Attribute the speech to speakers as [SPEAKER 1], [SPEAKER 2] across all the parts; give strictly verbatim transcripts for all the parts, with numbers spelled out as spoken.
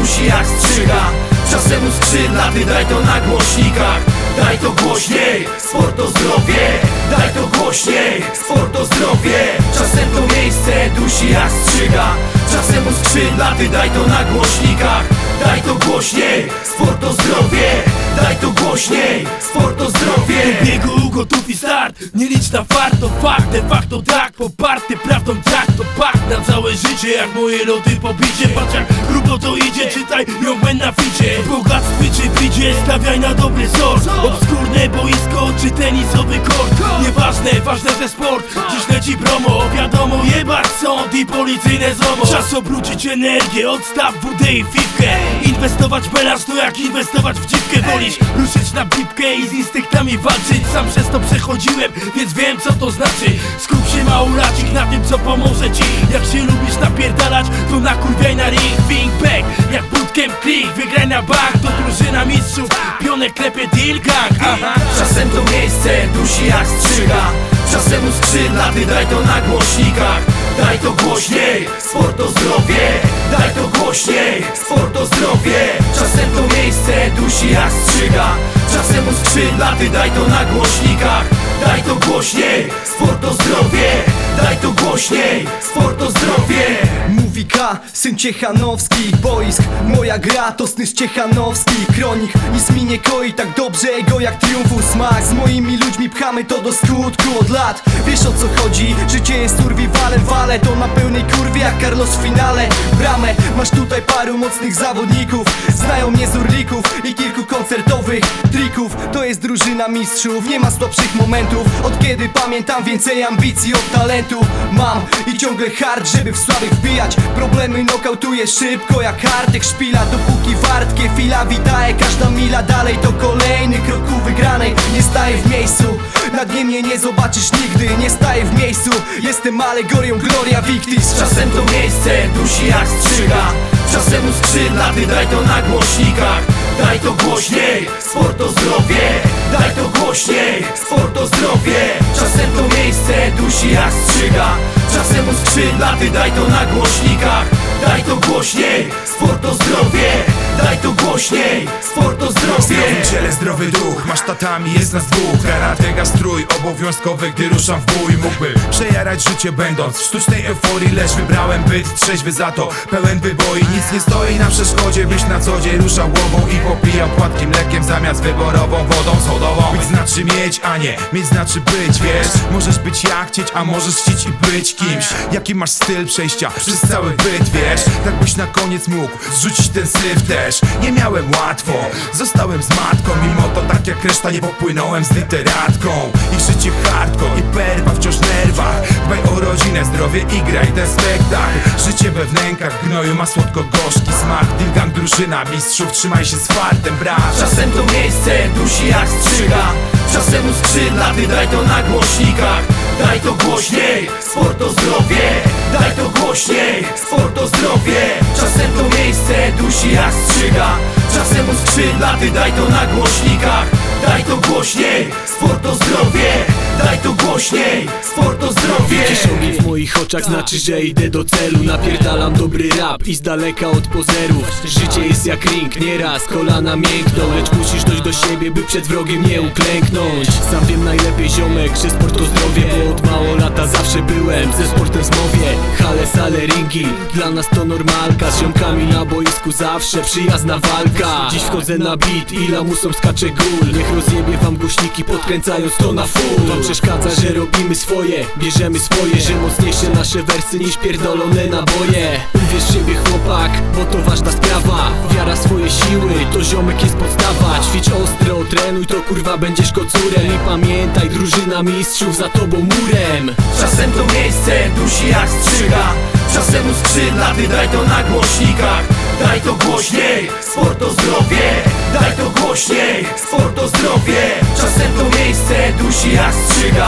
[SPEAKER 1] dusi jak strzyga. Czasem u skrzydla, ty daj to na głośnikach. Daj to głośniej, sport to zdrowie. Daj to głośniej, sport to zdrowie. Czasem to miejsce dusi jak strzyga. Czasem u skrzydla, ty daj to na głośnikach. Daj to głośniej, sport to zdrowie. Daj to głośniej, sport to zdrowie.
[SPEAKER 2] Do biegu gotów i start, nie licz na fart, to fakt, de facto tak. Poparty prawdą tak, to pakt na całe życie. Jak moje loty pobicie, patrz jak grubo to idzie. Czytaj Youngman na ficie. W bogactwie czy bidzie, stawiaj na dobry sort. Obskurne boisko czy tenisowy kort, nieważne, ważne, że sport. Dziś leci promo, wiadomo, jebać sąd i policyjne zomo. Czas obrócić energię, odstaw wódę i fitkę. Inwestować w melanż to jak inwestować w dziwkę. Wolisz ruszyć na bipkę i z instynktami walczyć. Sam przez to przechodziłem, więc wiem co to znaczy. Skup się małolacik na tym co pomoże ci. Jak się lubisz napierdalać, to nakurwiaj na ring. Think back, jak bootcamp click. Wygraj na bank, to drużyna mistrzów. Pionek klepie deal gang. Aha.
[SPEAKER 1] Czasem to miejsce dusi jak strzyga. Czasem u skrzydla, ty daj to na głośnikach. Daj to głośniej, sport to zdrowie. Daj to głośniej, sport to zdrowie. Czasem to miejsce dusi jak strzyga. Czasem u skrzydla, ty daj to na głośnikach. Daj to głośniej, sport to zdrowie. Daj to głośniej, sport to zdrowie.
[SPEAKER 3] Mówi K, syn Ciechanowski. Boisk, moja gra to snysz Ciechanowski. Kronik, nic mi nie koi tak dobrze go jak triumfu smak. Z moimi ludźmi pchamy to do skutku od lat. Wiesz o co chodzi, życie jest survivalem. Wale to na pełnej kurwie jak Carlos w finale. Bramę, masz tutaj paru mocnych zawodników. Znają mnie z urlików i kilku koncertowych trików. To jest drużyna mistrzów, nie ma słabszych momentów. Od kiedy pamiętam więcej ambicji od talentu mam i ciągle hard, żeby w słabych wbijać. Problemy nokautuję szybko jak Artek Szpila. Dopóki wartkie fila witaje, każda mila dalej to kolejny krok ku wygranej. Nie staję w miejscu, na dnie mnie nie zobaczysz nigdy. Nie staję w miejscu, jestem alegorią Gloria Victis.
[SPEAKER 1] Czasem to miejsce dusi jak strzyga. Czasem u skrzydla, ty daj to na głośnikach. Daj to głośniej, sport to zdrowie. Daj to głośniej, sport to zdrowie. Czasem to miejsce dusi jak strzyga. Czasem u skrzydla, ty daj to na głośnikach. Daj to głośniej, sport to zdrowie. Daj to głośniej, sport to zdrowie.
[SPEAKER 4] W zdrowym ciele zdrowy duch, masz tatami, jest nas dwóch. Karateka strój obowiązkowy, gdy ruszam w bój. Mógłbym przejarać życie będąc w sztucznej euforii, lecz wybrałem byt trzeźwy za to, pełen wyboi. Nic nie stoi na przeszkodzie, byś na co dzień ruszał głową i popijał płatkim mlekiem zamiast wyborową wodą sodową. Być znaczy mieć, a nie mieć znaczy być, wiesz. Możesz być jak chcieć, a możesz chcieć i być kimś. Jaki masz styl przejścia przez cały byt, wiesz. Tak byś na koniec mógł zrzucić ten syf też. Nie miałem łatwo, zostałem z matką. Mimo to tak jak reszta nie popłynąłem z literatką. Ich życie hardcore i perwa wciąż nerwach. Dbaj o rodzinę, zdrowie i graj ten spektakl. Życie we wnękach gnoju ma słodko-gorzki smak. Deal gang, drużyna mistrzów, trzymaj się z fartem, brat.
[SPEAKER 1] Czasem to miejsce dusi jak strzyga. Czasem u skrzydla, ty daj to na głośnikach. Daj to głośniej, sport to zdrowie. Daj to głośniej, sport to zdrowie. Czasem to miejsce dusi jak strzyga. Czasem u skrzydla, ty daj to na głośnikach. Daj to głośniej, sport to zdrowie. Daj to głośniej, sport to zdrowie.
[SPEAKER 2] Widzisz ogień w moich oczach, znaczy, że idę do celu. Napierdalam dobry rap i z daleka od pozerów. Życie jest jak ring, nieraz kolana miękną, lecz musisz dojść do siebie, by przed wrogiem nie uklęknąć. Sam wiem najlepiej, ziomek, że sport to zdrowie. Bo od mało lata zawsze byłem ze sportem w zmowie. Hale, sale, ringi, dla nas to normalka. Z ziomkami na boisku zawsze przyjazna walka. Dziś chodzę na beat i lamusą skacze gól. Niech rozjebie wam głośniki, podkręcając to na full. Wam przeszkadza, że robimy swoje, bierzemy swoje. Że mocniejsze nasze wersy niż pierdolone naboje. Uwierz w siebie chłopak, bo to ważna sprawa. Wiara w swoje siły, to ziomek jest podstawa. Ćwicz ostro, trenuj, to kurwa będziesz kocurem. I pamiętaj, drużyna mistrzów za tobą murem.
[SPEAKER 1] Czasem to miejsce dusi jak strzyga. Czasem u skrzydla, ty daj to na głośnikach. Daj to głośniej, sport to zdrowie. Daj to głośniej, sport to zdrowie. Czasem to miejsce dusi jak strzyga.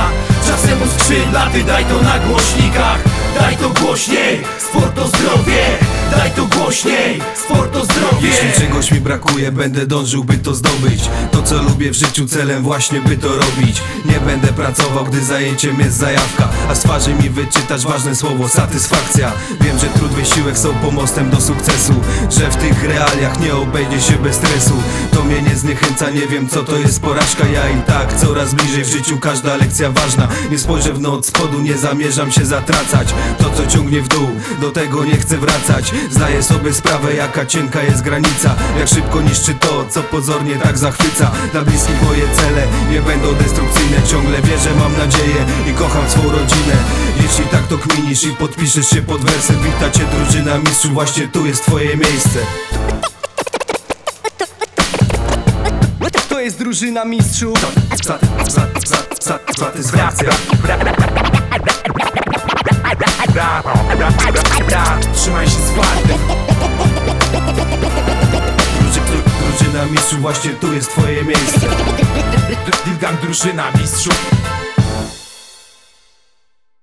[SPEAKER 1] Czasem u skrzydlaty, daj to na głośnikach. Daj to głośniej, sport to zdrowie. Daj to głośniej, sport to zdrowie.
[SPEAKER 3] Jeśli czegoś mi brakuje, będę dążył, by to zdobyć. To co lubię w życiu, celem właśnie by to robić. Nie będę pracował, gdy zajęciem jest zajawka, a z twarzy mi wyczytać ważne słowo satysfakcja. Wiem, że trud, wysiłek są pomostem do sukcesu, że w tych realiach nie obejdzie się bez stresu. To mnie nie zniechęca, nie wiem co to jest porażka. Ja i tak coraz bliżej w życiu, każda lekcja ważna. Nie spojrzę w dno od spodu, nie zamierzam się zatracać. To co ciągnie w dół, do tego nie chcę wracać. Zdaję sobie sprawę, jaka cienka jest granica, jak szybko niszczy to, co pozornie tak zachwyca. Dla bliskich moje cele nie będą destrukcyjne. Ciągle wierzę, mam nadzieję i kocham swą rodzinę. Jeśli tak to kminisz i podpiszesz się pod wersem, wita cię drużyna mistrzów, właśnie tu jest twoje miejsce. To jest drużyna mistrzów. Satysfakcja.
[SPEAKER 4] Trzymaj się zwarty.
[SPEAKER 3] Drużyna mistrzów, właśnie tu jest twoje miejsce.
[SPEAKER 4] Dilgang drużyna mistrzów.